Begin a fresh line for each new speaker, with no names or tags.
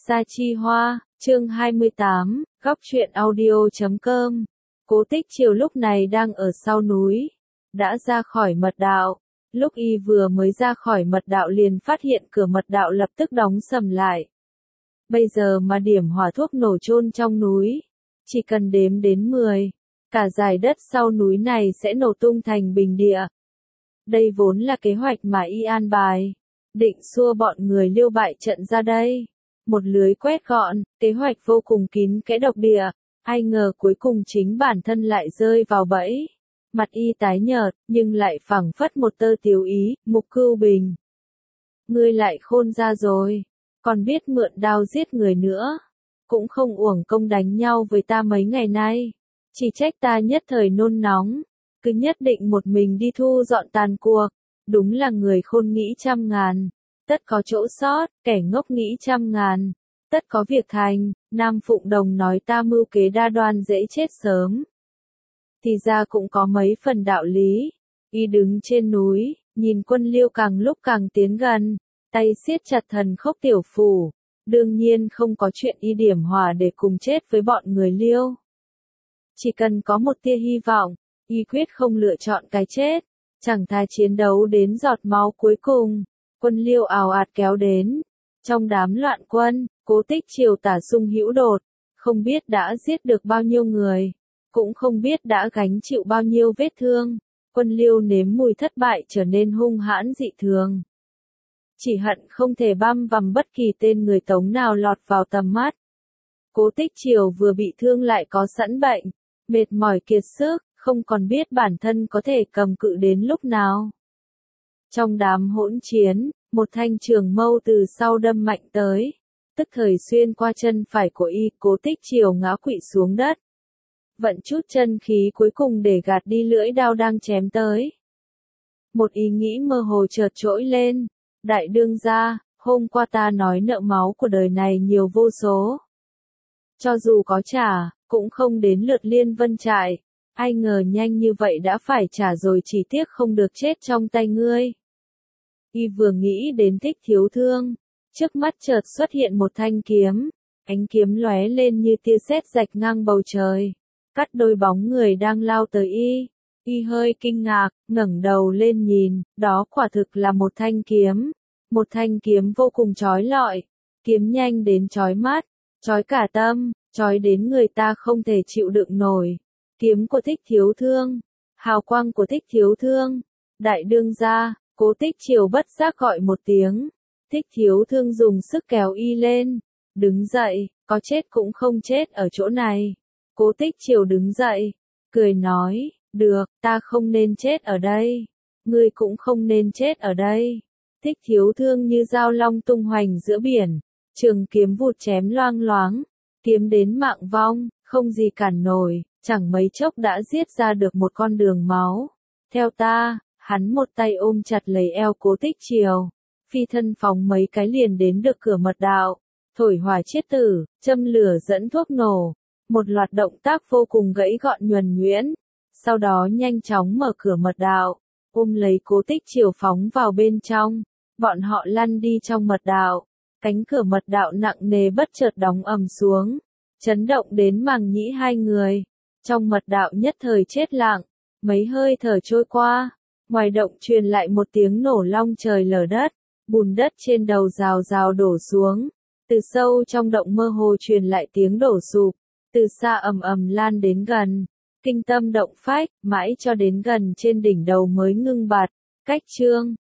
Sa Chi Hoa, chương 28, góc truyện audio.com. Cố Tích Triều lúc này đang ở sau núi, đã ra khỏi mật đạo. Lúc y vừa mới ra khỏi mật đạo liền phát hiện cửa mật đạo lập tức đóng sầm lại. Bây giờ mà điểm hỏa thuốc nổ chôn trong núi, chỉ cần đếm đến 10, cả dải đất sau núi này sẽ nổ tung thành bình địa. Đây vốn là kế hoạch mà y an bài, định xua bọn người Liêu bại trận ra đây. Một lưới quét gọn, kế hoạch vô cùng kín kẽ độc địa, ai ngờ cuối cùng chính bản thân lại rơi vào bẫy. Mặt y tái nhợt, nhưng lại phảng phất một tơ tiếu ý, Mục Cưu Bình. Ngươi lại khôn ra rồi, còn biết mượn đao giết người nữa. Cũng không uổng công đánh nhau với ta mấy ngày nay. Chỉ trách ta nhất thời nôn nóng, cứ nhất định một mình đi thu dọn tàn cuộc. Đúng là người khôn nghĩ trăm ngàn, tất có chỗ sót, kẻ ngốc nghĩ trăm ngàn, tất có việc thành. Nam Phụng Đồng nói ta mưu kế đa đoan dễ chết sớm. Thì ra cũng có mấy phần đạo lý. Y đứng trên núi, nhìn quân Liêu càng lúc càng tiến gần, tay siết chặt thần khốc tiểu phủ. Đương nhiên không có chuyện y điểm hỏa để cùng chết với bọn người Liêu. Chỉ cần có một tia hy vọng, y quyết không lựa chọn cái chết, chẳng thà chiến đấu đến giọt máu cuối cùng. Quân Liêu ào ạt kéo đến. Trong đám loạn quân, Cố Tích Triều tả sung hữu đột, không biết đã giết được bao nhiêu người, cũng không biết đã gánh chịu bao nhiêu vết thương. Quân Liêu nếm mùi thất bại trở nên hung hãn dị thường. Chỉ hận không thể băm vằm bất kỳ tên người Tống nào lọt vào tầm mắt. Cố Tích Triều vừa bị thương lại có sẵn bệnh, mệt mỏi kiệt sức, không còn biết bản thân có thể cầm cự đến lúc nào. Trong đám hỗn chiến, một thanh trường mâu từ sau đâm mạnh tới, tức thời xuyên qua chân phải của y. Cố Tích Triều ngã quỵ xuống đất, vận chút chân khí cuối cùng để gạt đi lưỡi đao đang chém tới. Một ý nghĩ mơ hồ chợt trỗi lên, đại đương gia, hôm qua ta nói nợ máu của đời này nhiều vô số. Cho dù có trả, cũng không đến lượt Liên Vân Trại, ai ngờ nhanh như vậy đã phải trả rồi, chỉ tiếc không được chết trong tay ngươi. Y vừa nghĩ đến Thích Thiếu Thương, trước mắt chợt xuất hiện một thanh kiếm, ánh kiếm lóe lên như tia sét rạch ngang bầu trời, cắt đôi bóng người đang lao tới y. Y hơi kinh ngạc, ngẩng đầu lên nhìn, đó quả thực là một thanh kiếm vô cùng chói lọi, kiếm nhanh đến chói mắt, chói cả tâm, chói đến người ta không thể chịu đựng nổi. Kiếm của Thích Thiếu Thương, hào quang của Thích Thiếu Thương, đại đương gia. Cố Tích Triều bất giác gọi một tiếng. Thích Thiếu Thương dùng sức kéo y lên. Đứng dậy, có chết cũng không chết ở chỗ này. Cố Tích Triều đứng dậy, cười nói, được, ta không nên chết ở đây. Ngươi cũng không nên chết ở đây. Thích Thiếu Thương như dao long tung hoành giữa biển. Trường kiếm vụt chém loang loáng. Kiếm đến mạng vong, không gì cản nổi. Chẳng mấy chốc đã giết ra được một con đường máu. Theo ta. Hắn một tay ôm chặt lấy eo Cố Tích Triều, phi thân phóng mấy cái liền đến được cửa mật đạo, thổi hỏa chiết tử, châm lửa dẫn thuốc nổ, một loạt động tác vô cùng gãy gọn nhuần nhuyễn, sau đó nhanh chóng mở cửa mật đạo, ôm lấy Cố Tích Triều phóng vào bên trong, bọn họ lăn đi trong mật đạo, cánh cửa mật đạo nặng nề bất chợt đóng ầm xuống, chấn động đến màng nhĩ hai người, trong mật đạo nhất thời chết lặng, mấy hơi thở trôi qua. Ngoài động truyền lại một tiếng nổ long trời lở đất, bùn đất trên đầu rào rào đổ xuống, từ sâu trong động mơ hồ truyền lại tiếng đổ sụp, từ xa ầm ầm lan đến gần, kinh tâm động phách, mãi cho đến gần trên đỉnh đầu mới ngưng bặt. Cách chương